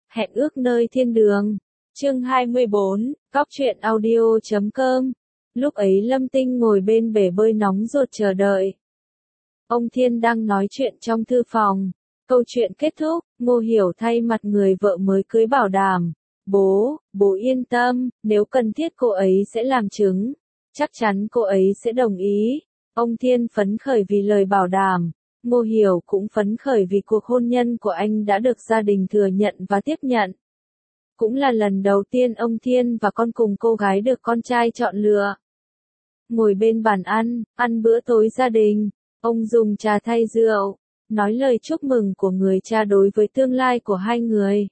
Hẹn ước nơi thiên đường. Chương 24, Cóc truyện audio.com. Lúc ấy Lâm Tinh ngồi bên bể bơi nóng ruột chờ đợi. Ông Thiên đang nói chuyện trong thư phòng. Câu chuyện kết thúc, Ngô Hiểu thay mặt người vợ mới cưới bảo đảm. Bố yên tâm, nếu cần thiết cô ấy sẽ làm chứng. Chắc chắn cô ấy sẽ đồng ý. Ông Thiên phấn khởi vì lời bảo đảm. Ngô Hiểu cũng phấn khởi vì cuộc hôn nhân của anh đã được gia đình thừa nhận và tiếp nhận. Cũng là lần đầu tiên ông Thiên và con cùng cô gái được con trai chọn lựa. Ngồi bên bàn ăn bữa tối gia đình, ông dùng trà thay rượu, nói lời chúc mừng của người cha đối với tương lai của hai người.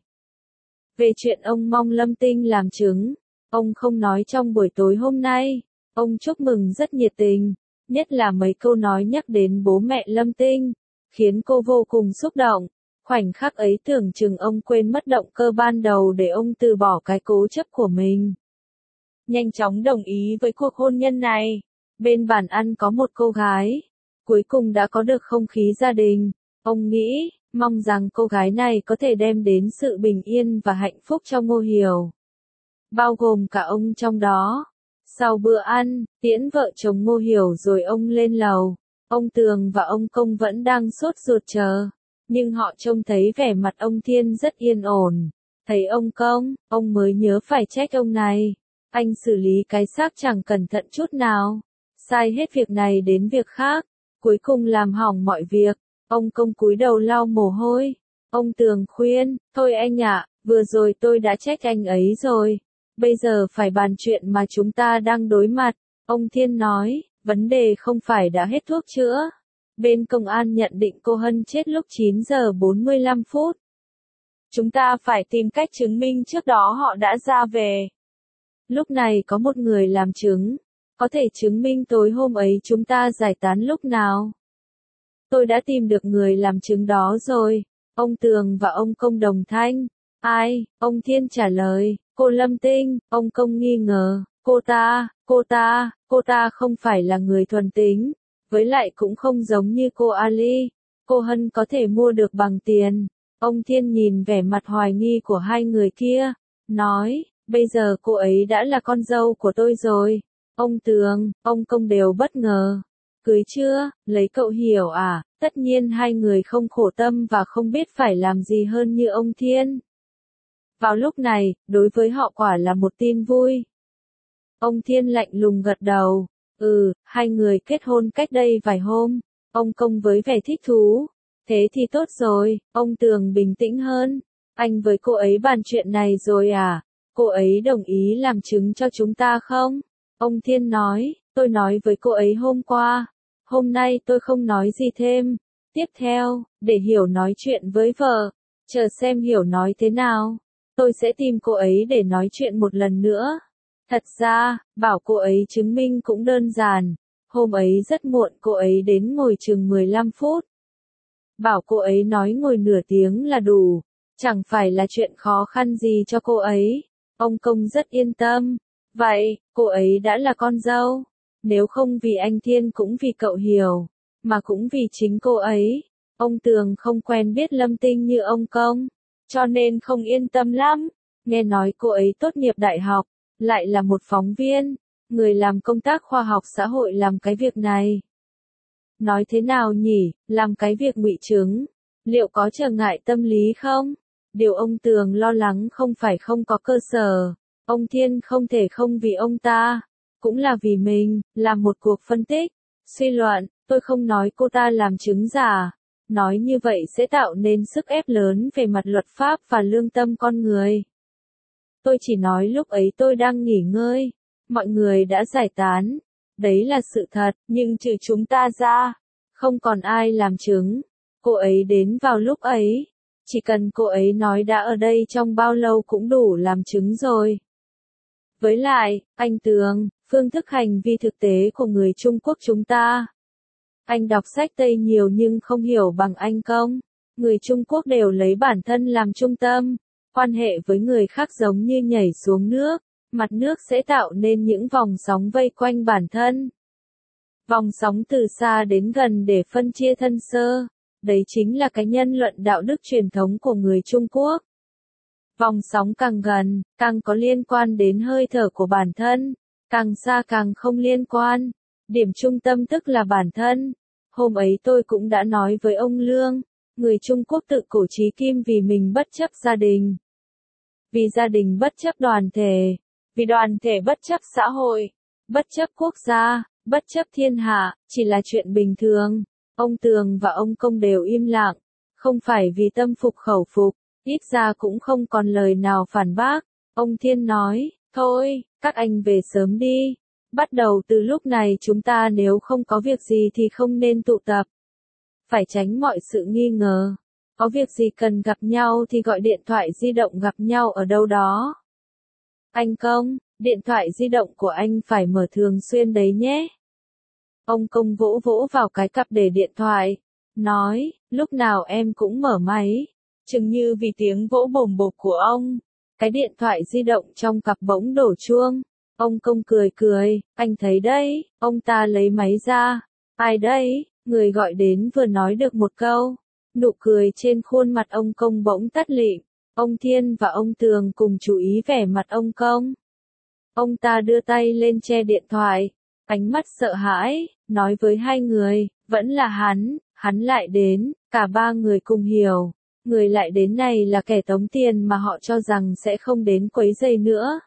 Về chuyện ông mong Lâm Tinh làm chứng, ông không nói trong buổi tối hôm nay, ông chúc mừng rất nhiệt tình, nhất là mấy câu nói nhắc đến bố mẹ Lâm Tinh, khiến cô vô cùng xúc động. Khoảnh khắc ấy tưởng chừng ông quên mất động cơ ban đầu để ông từ bỏ cái cố chấp của mình. Nhanh chóng đồng ý với cuộc hôn nhân này. Bên bàn ăn có một cô gái. Cuối cùng đã có được không khí gia đình. Ông nghĩ, mong rằng cô gái này có thể đem đến sự bình yên và hạnh phúc cho Ngô Hiểu. Bao gồm cả ông trong đó. Sau bữa ăn, tiễn vợ chồng Ngô Hiểu rồi ông lên lầu. Ông Tường và ông Công vẫn đang sốt ruột chờ. Nhưng họ trông thấy vẻ mặt ông Thiên rất yên ổn. Thấy ông Công, ông mới nhớ phải trách ông này. Anh xử lý cái xác chẳng cẩn thận chút nào. Sai hết việc này đến việc khác. Cuối cùng làm hỏng mọi việc. Ông Công cúi đầu lau mồ hôi. Ông Tường khuyên, thôi anh ạ, vừa rồi tôi đã trách anh ấy rồi. Bây giờ phải bàn chuyện mà chúng ta đang đối mặt. Ông Thiên nói, vấn đề không phải đã hết thuốc chữa. Bên công an nhận định cô Hân chết lúc 9 giờ 45 phút. Chúng ta phải tìm cách chứng minh trước đó họ đã ra về. Lúc này có một người làm chứng. Có thể chứng minh tối hôm ấy chúng ta giải tán lúc nào. Tôi đã tìm được người làm chứng đó rồi. Ông Tường và ông Công đồng thanh. Ai? Ông Thiên trả lời. Cô Lâm Tinh. Ông Công nghi ngờ. Cô ta không phải là người thuần tính. Với lại cũng không giống như cô Ali. Cô Hân có thể mua được bằng tiền. Ông Thiên nhìn vẻ mặt hoài nghi của hai người kia. Nói, bây giờ cô ấy đã là con dâu của tôi rồi. Ông Tường, ông Công đều bất ngờ. Cưới chưa, lấy cậu Hiểu à? Tất nhiên hai người không khổ tâm và không biết phải làm gì hơn như ông Thiên. Vào lúc này, đối với họ quả là một tin vui. Ông Thiên lạnh lùng gật đầu. Hai người kết hôn cách đây vài hôm. Ông Công với vẻ thích thú. Thế thì tốt rồi, ông Tường bình tĩnh hơn. Anh với cô ấy bàn chuyện này rồi à? Cô ấy đồng ý làm chứng cho chúng ta không? Ông Thiên nói, tôi nói với cô ấy hôm qua. Hôm nay tôi không nói gì thêm. Tiếp theo, để Hiểu nói chuyện với vợ. Chờ xem Hiểu nói thế nào. Tôi sẽ tìm cô ấy để nói chuyện một lần nữa. Thật ra, bảo cô ấy chứng minh cũng đơn giản. Hôm ấy rất muộn cô ấy đến ngồi chừng 15 phút. Bảo cô ấy nói ngồi nửa tiếng là đủ. Chẳng phải là chuyện khó khăn gì cho cô ấy. Ông Công rất yên tâm. Vậy, cô ấy đã là con dâu. Nếu không vì anh Thiên cũng vì cậu Hiểu. Mà cũng vì chính cô ấy. Ông Tường không quen biết Lâm Tinh như ông Công. Cho nên không yên tâm lắm. Nghe nói cô ấy tốt nghiệp đại học. Lại là một phóng viên, người làm công tác khoa học xã hội làm cái việc này. Nói thế nào nhỉ, làm cái việc ngụy chứng, liệu có trở ngại tâm lý không? Điều ông Tường lo lắng không phải không có cơ sở, ông Thiên không thể không vì ông ta, cũng là vì mình, làm một cuộc phân tích, suy luận, tôi không nói cô ta làm chứng giả, nói như vậy sẽ tạo nên sức ép lớn về mặt luật pháp và lương tâm con người. Tôi chỉ nói lúc ấy tôi đang nghỉ ngơi, mọi người đã giải tán, đấy là sự thật, nhưng trừ chúng ta ra, không còn ai làm chứng. Cô ấy đến vào lúc ấy, chỉ cần cô ấy nói đã ở đây trong bao lâu cũng đủ làm chứng rồi. Với lại, anh Tường, phương thức hành vi thực tế của người Trung Quốc chúng ta. Anh đọc sách Tây nhiều nhưng không hiểu bằng anh Công. Người Trung Quốc đều lấy bản thân làm trung tâm. Quan hệ với người khác giống như nhảy xuống nước, mặt nước sẽ tạo nên những vòng sóng vây quanh bản thân. Vòng sóng từ xa đến gần để phân chia thân sơ. Đấy chính là cái nhân luận đạo đức truyền thống của người Trung Quốc. Vòng sóng càng gần, càng có liên quan đến hơi thở của bản thân, càng xa càng không liên quan. Điểm trung tâm tức là bản thân. Hôm ấy tôi cũng đã nói với ông Lương, người Trung Quốc tự cổ chí kim vì mình bất chấp gia đình. Vì gia đình bất chấp đoàn thể, vì đoàn thể bất chấp xã hội, bất chấp quốc gia, bất chấp thiên hạ, chỉ là chuyện bình thường. Ông Tường và ông Công đều im lặng, không phải vì tâm phục khẩu phục, ít ra cũng không còn lời nào phản bác. Ông Thiên nói, thôi, các anh về sớm đi. Bắt đầu từ lúc này chúng ta nếu không có việc gì thì không nên tụ tập. Phải tránh mọi sự nghi ngờ. Có việc gì cần gặp nhau thì gọi điện thoại di động gặp nhau ở đâu đó. Anh Công, điện thoại di động của anh phải mở thường xuyên đấy nhé. Ông Công vỗ vỗ vào cái cặp để điện thoại, nói, lúc nào em cũng mở máy. Chừng như vì tiếng vỗ bồm bộp của ông, cái điện thoại di động trong cặp bỗng đổ chuông. Ông Công cười cười, anh thấy đấy, ông ta lấy máy ra. Ai đấy, người gọi đến vừa nói được một câu. Nụ cười trên khuôn mặt ông Công bỗng tắt lịm. Ông Thiên và ông Tường cùng chú ý vẻ mặt ông Công. Ông ta đưa tay lên che điện thoại, ánh mắt sợ hãi, nói với hai người, vẫn là hắn lại đến, cả ba người cùng hiểu. Người lại đến này là kẻ tống tiền mà họ cho rằng sẽ không đến quấy rầy nữa.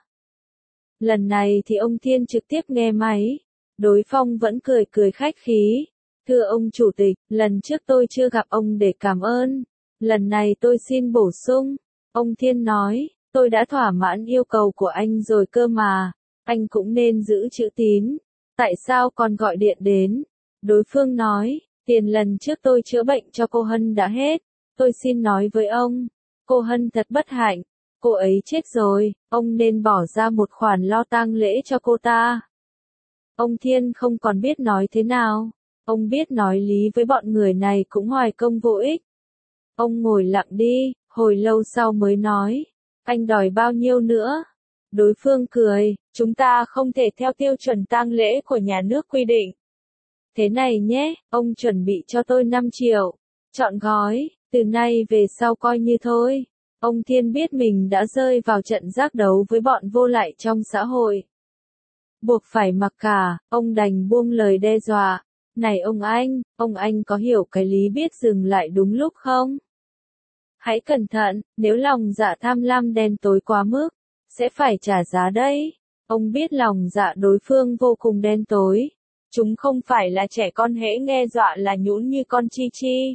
Lần này thì ông Thiên trực tiếp nghe máy. Đối Phong vẫn cười cười khách khí. Thưa ông chủ tịch, lần trước tôi chưa gặp ông để cảm ơn. Lần này tôi xin bổ sung. Ông Thiên nói, tôi đã thỏa mãn yêu cầu của anh rồi cơ mà. Anh cũng nên giữ chữ tín. Tại sao còn gọi điện đến? Đối phương nói, tiền lần trước tôi chữa bệnh cho cô Hân đã hết. Tôi xin nói với ông, cô Hân thật bất hạnh. Cô ấy chết rồi, ông nên bỏ ra một khoản lo tang lễ cho cô ta. Ông Thiên không còn biết nói thế nào. Ông biết nói lý với bọn người này cũng hoài công vô ích. Ông ngồi lặng đi, hồi lâu sau mới nói, anh đòi bao nhiêu nữa? Đối phương cười, chúng ta không thể theo tiêu chuẩn tang lễ của nhà nước quy định. Thế này nhé, ông chuẩn bị cho tôi 5 triệu. Chọn gói, từ nay về sau coi như thôi. Ông Thiên biết mình đã rơi vào trận giác đấu với bọn vô lại trong xã hội. Buộc phải mặc cả, ông đành buông lời đe dọa. Này ông anh có hiểu cái lý biết dừng lại đúng lúc không? Hãy cẩn thận, nếu lòng dạ tham lam đen tối quá mức, sẽ phải trả giá đấy. Ông biết lòng dạ đối phương vô cùng đen tối. Chúng không phải là trẻ con hễ nghe dọa là nhũn như con chi chi.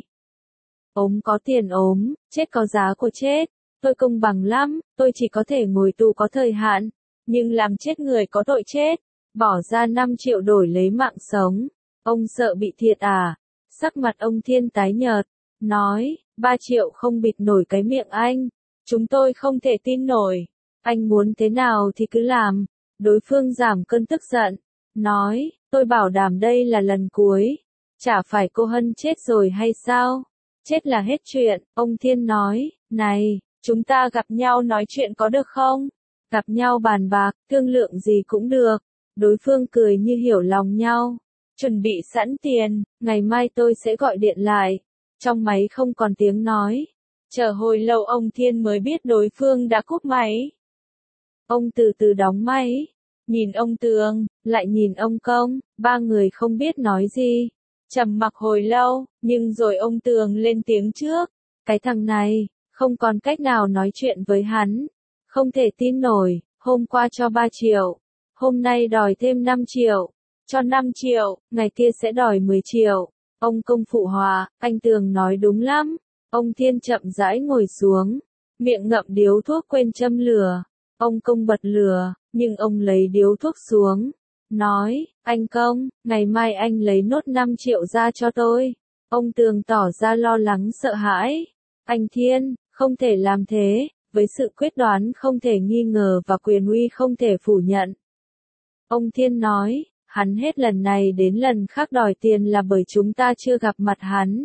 Ốm có tiền ốm, chết có giá của chết. Tôi công bằng lắm, tôi chỉ có thể ngồi tù có thời hạn. Nhưng làm chết người có tội chết. Bỏ ra 5 triệu đổi lấy mạng sống. Ông sợ bị thiệt à? Sắc mặt ông Thiên tái nhợt. Nói, 3 triệu không bịt nổi cái miệng anh. Chúng tôi không thể tin nổi. Anh muốn thế nào thì cứ làm. Đối phương giảm cơn tức giận. Nói, tôi bảo đảm đây là lần cuối. Chả phải cô Hân chết rồi hay sao? Chết là hết chuyện. Ông Thiên nói, này, chúng ta gặp nhau nói chuyện có được không? Gặp nhau bàn bạc, thương lượng gì cũng được. Đối phương cười như hiểu lòng nhau. Chuẩn bị sẵn tiền, ngày mai tôi sẽ gọi điện lại. Trong máy không còn tiếng nói. Chờ hồi lâu ông Thiên mới biết đối phương đã cúp máy. Ông từ từ đóng máy. Nhìn ông Tường, lại nhìn ông Công, ba người không biết nói gì. Trầm mặc hồi lâu, nhưng rồi ông Tường lên tiếng trước. Cái thằng này, không còn cách nào nói chuyện với hắn. Không thể tin nổi, hôm qua cho 3 triệu. Hôm nay đòi thêm 5 triệu. Cho 5 triệu, ngày kia sẽ đòi 10 triệu. Ông Công phụ họa, anh Tường nói đúng lắm. Ông Thiên chậm rãi ngồi xuống. Miệng ngậm điếu thuốc quên châm lửa. Ông Công bật lửa, nhưng ông lấy điếu thuốc xuống. Nói, anh Công, ngày mai anh lấy nốt 5 triệu ra cho tôi. Ông Tường tỏ ra lo lắng sợ hãi. Anh Thiên, không thể làm thế, với sự quyết đoán không thể nghi ngờ và quyền uy không thể phủ nhận. Ông Thiên nói, hắn hết lần này đến lần khác đòi tiền là bởi chúng ta chưa gặp mặt hắn.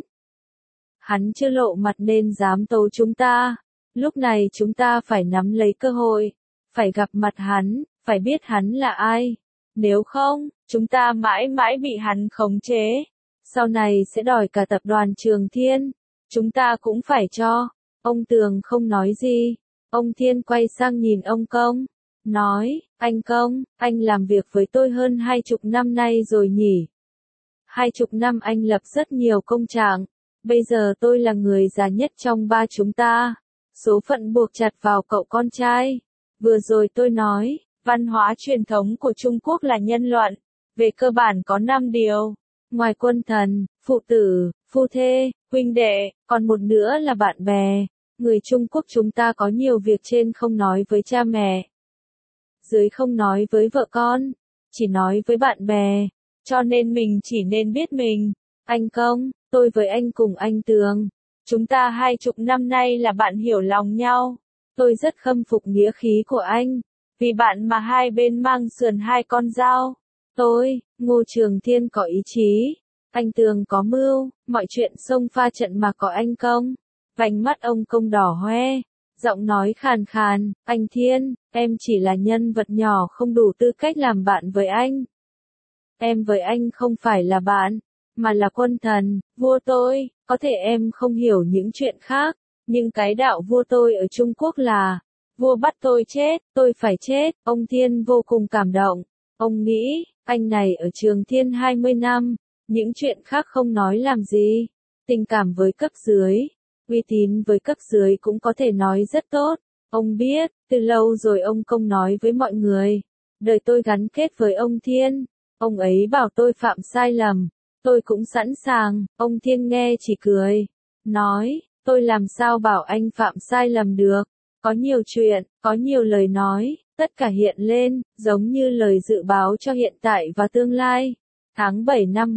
Hắn chưa lộ mặt nên dám tố chúng ta. Lúc này chúng ta phải nắm lấy cơ hội. Phải gặp mặt hắn, phải biết hắn là ai. Nếu không, chúng ta mãi mãi bị hắn khống chế. Sau này sẽ đòi cả tập đoàn Trường Thiên. Chúng ta cũng phải cho. Ông Tường không nói gì. Ông Thiên quay sang nhìn ông Công, nói, anh Công, anh làm việc với tôi hơn 20 năm nay rồi nhỉ? 20 năm anh lập rất nhiều công trạng, bây giờ tôi là người già nhất trong ba chúng ta. Số phận buộc chặt vào cậu con trai. Vừa rồi tôi nói, văn hóa truyền thống của Trung Quốc là nhân luận, về cơ bản có 5 điều. Ngoài quân thần, phụ tử, phu thê, huynh đệ, còn một nữa là bạn bè. Người Trung Quốc chúng ta có nhiều việc trên không nói với cha mẹ, dưới không nói với vợ con, chỉ nói với bạn bè, cho nên mình chỉ nên biết mình. Anh Công, tôi với anh cùng anh Tường, chúng ta 20 năm nay là bạn hiểu lòng nhau. Tôi rất khâm phục nghĩa khí của anh, vì bạn mà hai bên mang sườn hai con dao. Tôi, Ngô Trường Thiên có ý chí, anh Tường có mưu, mọi chuyện xông pha trận mà có anh Công. Vành mắt ông Công đỏ hoe, giọng nói khàn khàn, anh Thiên, em chỉ là nhân vật nhỏ không đủ tư cách làm bạn với anh. Em với anh không phải là bạn, mà là quân thần, vua tôi, có thể em không hiểu những chuyện khác, nhưng cái đạo vua tôi ở Trung Quốc là, vua bắt tôi chết, tôi phải chết. Ông Thiên vô cùng cảm động, ông nghĩ, anh này ở Trường Thiên 20 năm, những chuyện khác không nói làm gì, tình cảm với cấp dưới, uy tín với cấp dưới cũng có thể nói rất tốt. Ông biết, từ lâu rồi ông Công nói với mọi người, đời tôi gắn kết với ông Thiên, ông ấy bảo tôi phạm sai lầm, tôi cũng sẵn sàng. Ông Thiên nghe chỉ cười, nói, tôi làm sao bảo anh phạm sai lầm được, có nhiều chuyện, có nhiều lời nói, tất cả hiện lên, giống như lời dự báo cho hiện tại và tương lai. Tháng 7 năm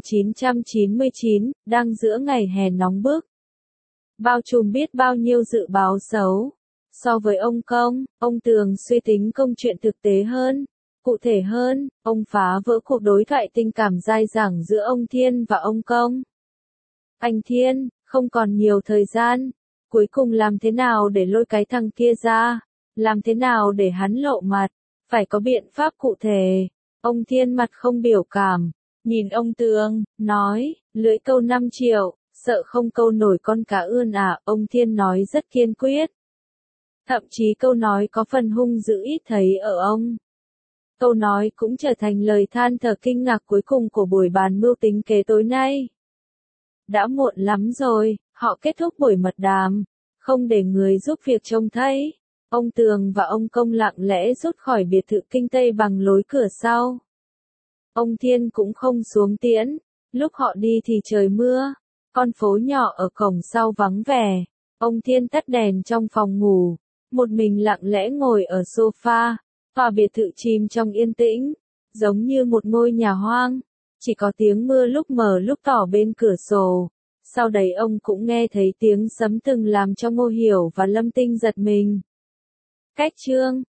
1999, đang giữa ngày hè nóng bức, bao trùm biết bao nhiêu dự báo xấu. So với ông Công, ông Tường suy tính công chuyện thực tế hơn, cụ thể hơn, ông phá vỡ cuộc đối thoại tình cảm dai dẳng giữa ông Thiên và ông Công. Anh Thiên, không còn nhiều thời gian, cuối cùng làm thế nào để lôi cái thằng kia ra, làm thế nào để hắn lộ mặt, phải có biện pháp cụ thể. Ông Thiên mặt không biểu cảm, nhìn ông Tường, nói, lưỡi câu 5 triệu, sợ không câu nổi con cá ươn à. Ông Thiên nói rất kiên quyết. Thậm chí câu nói có phần hung dữ ít thấy ở ông. Câu nói cũng trở thành lời than thở kinh ngạc cuối cùng của buổi bàn mưu tính kế tối nay. Đã muộn lắm rồi, họ kết thúc buổi mật đàm, không để người giúp việc trông thấy. Ông Tường và ông Công lặng lẽ rút khỏi biệt thự Kinh Tây bằng lối cửa sau. Ông Thiên cũng không xuống tiễn, lúc họ đi thì trời mưa, con phố nhỏ ở cổng sau vắng vẻ. Ông Thiên tắt đèn trong phòng ngủ, một mình lặng lẽ ngồi ở sofa, tòa biệt thự chìm trong yên tĩnh, giống như một ngôi nhà hoang, chỉ có tiếng mưa lúc mờ lúc tỏ bên cửa sổ. Sau đấy ông cũng nghe thấy tiếng sấm từng làm cho Ngô Hiểu và Lâm Tinh giật mình. Cách chương